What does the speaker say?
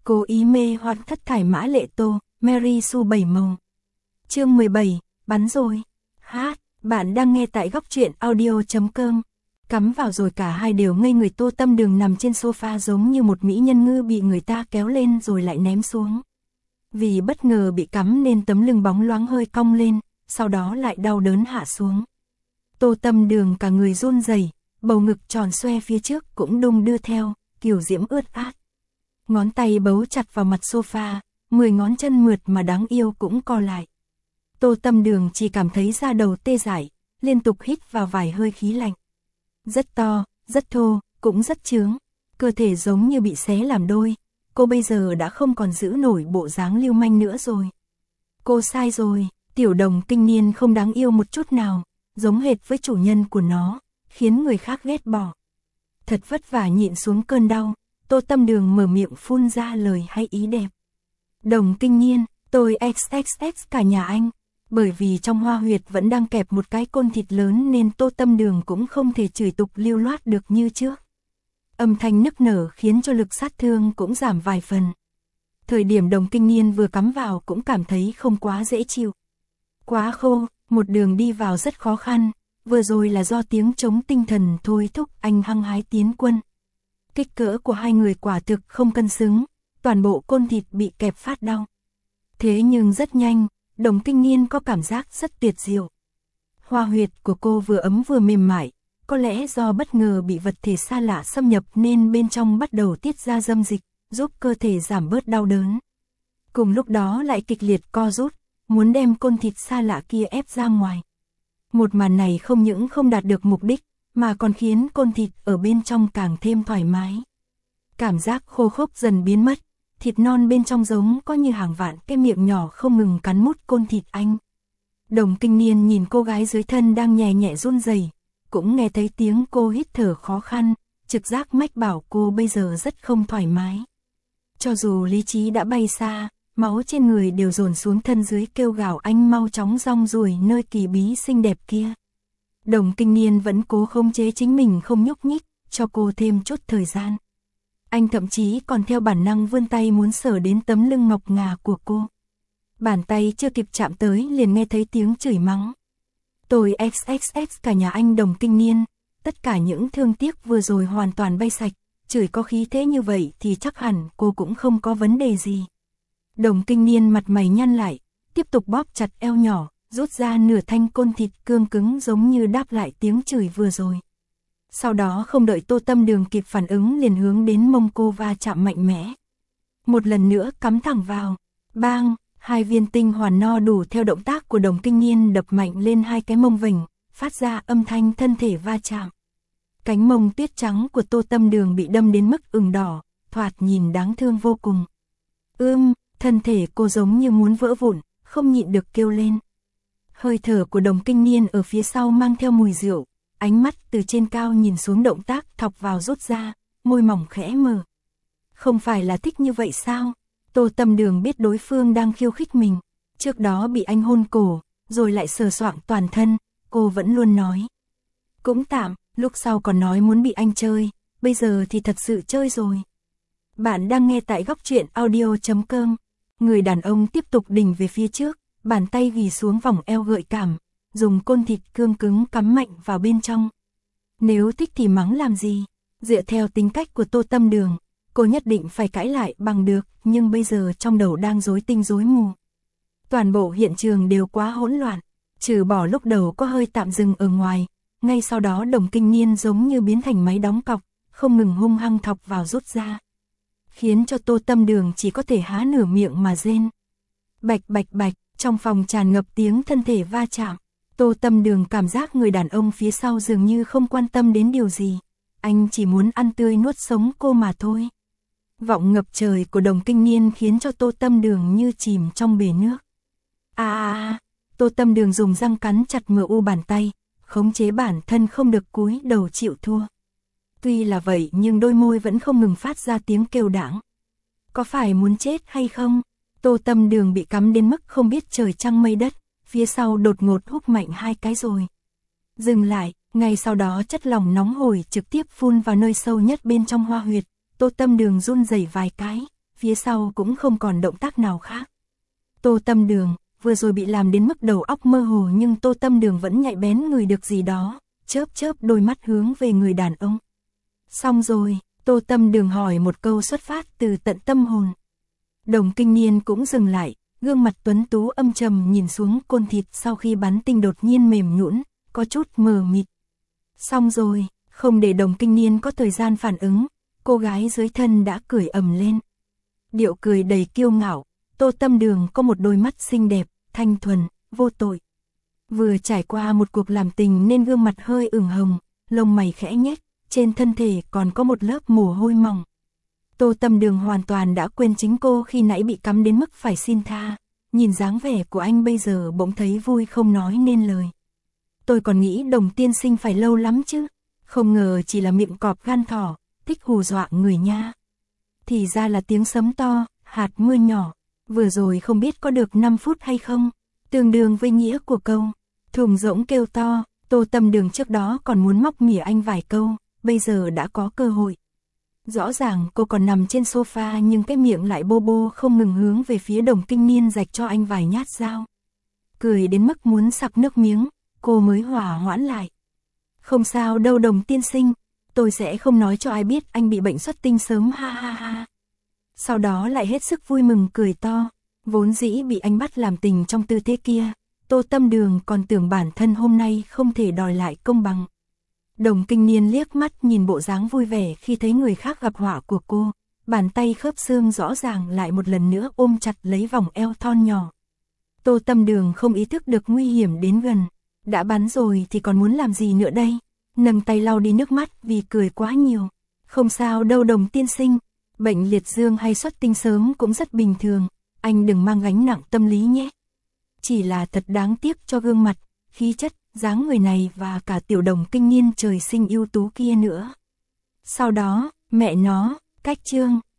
Cố ý mê hoặc thất thải mã lệ tô, Mary Sue bảy màu. Chương 17, bắn rồi. Hát, bạn đang nghe tại góc truyện audio.com. Cắm vào rồi cả hai đều ngây người. Tô Tâm Đường nằm trên sofa giống như một mỹ nhân ngư bị người ta kéo lên rồi lại ném xuống. Vì bất ngờ bị cắm nên tấm lưng bóng loáng hơi cong lên, sau đó lại đau đớn hạ xuống. Tô Tâm Đường cả người run rẩy, bầu ngực tròn xoe phía trước cũng đung đưa theo, kiểu diễm ướt át. Ngón tay bấu chặt vào mặt sofa, 10 ngón chân mượt mà đáng yêu cũng co lại. Tô Tâm Đường chỉ cảm thấy da đầu tê dại, liên tục hít vào vài hơi khí lạnh. Rất to, rất thô, cũng rất chướng, cơ thể giống như bị xé làm đôi. Cô bây giờ đã không còn giữ nổi bộ dáng lưu manh nữa rồi. Cô sai rồi, tiểu đồng kinh niên không đáng yêu một chút nào, giống hệt với chủ nhân của nó, khiến người khác ghét bỏ. Thật vất vả nhịn xuống cơn đau, Tô Tâm Đường mở miệng phun ra lời hay ý đẹp. Đồng kinh niên, tôi XXX cả nhà anh. Bởi vì trong hoa huyệt vẫn đang kẹp một cái côn thịt lớn nên Tô Tâm Đường cũng không thể chửi tục lưu loát được như trước. Âm thanh nức nở khiến cho lực sát thương cũng giảm vài phần. Thời điểm đồng kinh niên vừa cắm vào cũng cảm thấy không quá dễ chịu. Quá khô, một đường đi vào rất khó khăn, vừa rồi là do tiếng trống tinh thần thôi thúc anh hăng hái tiến quân. Kích cỡ của hai người quả thực không cân xứng, toàn bộ côn thịt bị kẹp phát đau. Thế nhưng rất nhanh, đồng kinh niên có cảm giác rất tuyệt diệu. Hoa huyệt của cô vừa ấm vừa mềm mại, có lẽ do bất ngờ bị vật thể xa lạ xâm nhập nên bên trong bắt đầu tiết ra dâm dịch, giúp cơ thể giảm bớt đau đớn. Cùng lúc đó lại kịch liệt co rút, muốn đem côn thịt xa lạ kia ép ra ngoài. Một màn này không những không đạt được mục đích, mà còn khiến côn thịt ở bên trong càng thêm thoải mái. Cảm giác khô khốc dần biến mất, thịt non bên trong giống có như hàng vạn cái miệng nhỏ không ngừng cắn mút côn thịt anh. Đồng kinh niên nhìn cô gái dưới thân đang nhẹ nhẹ run rẩy, cũng nghe thấy tiếng cô hít thở khó khăn, trực giác mách bảo cô bây giờ rất không thoải mái. Cho dù lý trí đã bay xa, máu trên người đều dồn xuống thân dưới kêu gào anh mau chóng rong ruổi nơi kỳ bí xinh đẹp kia. Đồng kinh niên vẫn cố khống chế chính mình không nhúc nhích, cho cô thêm chút thời gian. Anh thậm chí còn theo bản năng vươn tay muốn sờ đến tấm lưng ngọc ngà của cô. Bàn tay chưa kịp chạm tới liền nghe thấy tiếng chửi mắng. Tôi XXX cả nhà anh đồng kinh niên, tất cả những thương tiếc vừa rồi hoàn toàn bay sạch, chửi có khí thế như vậy thì chắc hẳn cô cũng không có vấn đề gì. Đồng kinh niên mặt mày nhăn lại, tiếp tục bóp chặt eo nhỏ, rút ra nửa thanh côn thịt cương cứng giống như đáp lại tiếng chửi vừa rồi. Sau đó không đợi Tô Tâm Đường kịp phản ứng liền hướng đến mông cô va chạm mạnh mẽ. Một lần nữa cắm thẳng vào, bang, hai viên tinh hoàn no đủ theo động tác của đồng kinh niên đập mạnh lên hai cái mông vểnh, phát ra âm thanh thân thể va chạm. Cánh mông tuyết trắng của Tô Tâm Đường bị đâm đến mức ửng đỏ, thoạt nhìn đáng thương vô cùng. Thân thể cô giống như muốn vỡ vụn, không nhịn được kêu lên. Hơi thở của đồng kinh niên ở phía sau mang theo mùi rượu, ánh mắt từ trên cao nhìn xuống động tác thọc vào rút ra, môi mỏng khẽ mở. Không phải là thích như vậy sao? Tô Tâm Đường biết đối phương đang khiêu khích mình, trước đó bị anh hôn cổ, rồi lại sờ soạng toàn thân, cô vẫn luôn nói. Cũng tạm, lúc sau còn nói muốn bị anh chơi, bây giờ thì thật sự chơi rồi. Bạn đang nghe tại góc truyện audio.com, người đàn ông tiếp tục đỉnh về phía trước, bàn tay ghi xuống vòng eo gợi cảm, dùng côn thịt cương cứng cắm mạnh vào bên trong. Nếu thích thì mắng làm gì, dựa theo tính cách của Tô Tâm Đường, cô nhất định phải cãi lại bằng được, nhưng bây giờ trong đầu đang rối tinh rối mù. Toàn bộ hiện trường đều quá hỗn loạn, trừ bỏ lúc đầu có hơi tạm dừng ở ngoài, ngay sau đó đồng kinh niên giống như biến thành máy đóng cọc, không ngừng hung hăng thọc vào rút ra. Khiến cho Tô Tâm Đường chỉ có thể há nửa miệng mà rên. Bạch bạch bạch, trong phòng tràn ngập tiếng thân thể va chạm. Tô Tâm Đường cảm giác người đàn ông phía sau dường như không quan tâm đến điều gì. Anh chỉ muốn ăn tươi nuốt sống cô mà thôi. Vọng ngập trời của đồng kinh niên khiến cho Tô Tâm Đường như chìm trong bể nước. Tô Tâm Đường dùng răng cắn chặt MU bàn tay, khống chế bản thân không được cúi đầu chịu thua. Tuy là vậy nhưng đôi môi vẫn không ngừng phát ra tiếng kêu đãng. Có phải muốn chết hay không? Tô Tâm Đường bị cắm đến mức không biết trời trăng mây đất, phía sau đột ngột húc mạnh hai cái rồi. Dừng lại, ngay sau đó chất lỏng nóng hổi trực tiếp phun vào nơi sâu nhất bên trong hoa huyệt. Tô Tâm Đường run rẩy vài cái, phía sau cũng không còn động tác nào khác. Tô Tâm Đường, vừa rồi bị làm đến mức đầu óc mơ hồ nhưng Tô Tâm Đường vẫn nhạy bén ngửi được gì đó, chớp chớp đôi mắt hướng về người đàn ông. Xong rồi, Tô Tâm Đường hỏi một câu xuất phát từ tận tâm hồn. Đồng Kinh Niên cũng dừng lại, gương mặt tuấn tú âm trầm nhìn xuống côn thịt sau khi bắn tinh đột nhiên mềm nhũn, có chút mờ mịt. Xong rồi, không để Đồng Kinh Niên có thời gian phản ứng, cô gái dưới thân đã cười ầm lên. Điệu cười đầy kiêu ngạo, Tô Tâm Đường có một đôi mắt xinh đẹp, thanh thuần, vô tội. Vừa trải qua một cuộc làm tình nên gương mặt hơi ửng hồng, lông mày khẽ nhếch, trên thân thể còn có một lớp mồ hôi mỏng. Tô Tâm Đường hoàn toàn đã quên chính cô khi nãy bị cắm đến mức phải xin tha, nhìn dáng vẻ của anh bây giờ bỗng thấy vui không nói nên lời. Tôi còn nghĩ Đồng tiên sinh phải lâu lắm chứ, không ngờ chỉ là miệng cọp gan thỏ, thích hù dọa người nha. Thì ra là tiếng sấm to, hạt mưa nhỏ, vừa rồi không biết có được 5 phút hay không, tương đương với nghĩa của câu, thùng rỗng kêu to. Tô Tâm Đường trước đó còn muốn móc mỉa anh vài câu, bây giờ đã có cơ hội. Rõ ràng cô còn nằm trên sofa nhưng cái miệng lại bô bô không ngừng hướng về phía Đồng Kinh Niên rạch cho anh vài nhát dao. Cười đến mức muốn sặc nước miếng, cô mới hỏa hoãn lại. Không sao đâu Đồng tiên sinh, tôi sẽ không nói cho ai biết anh bị bệnh xuất tinh sớm ha ha ha. Sau đó lại hết sức vui mừng cười to, vốn dĩ bị anh bắt làm tình trong tư thế kia, Tô Tâm Đường còn tưởng bản thân hôm nay không thể đòi lại công bằng. Đồng Kinh Niên liếc mắt nhìn bộ dáng vui vẻ khi thấy người khác gặp họa của cô, bàn tay khớp xương rõ ràng lại một lần nữa ôm chặt lấy vòng eo thon nhỏ. Tô Tâm Đường không ý thức được nguy hiểm đến gần, đã bắn rồi thì còn muốn làm gì nữa đây, nâng tay lau đi nước mắt vì cười quá nhiều. Không sao đâu Đồng tiên sinh, bệnh liệt dương hay xuất tinh sớm cũng rất bình thường, anh đừng mang gánh nặng tâm lý nhé. Chỉ là thật đáng tiếc cho gương mặt, khí chất, dáng người này và cả tiểu Đồng Kinh Niên trời sinh ưu tú kia nữa. Sau đó, mẹ nó, cách chương.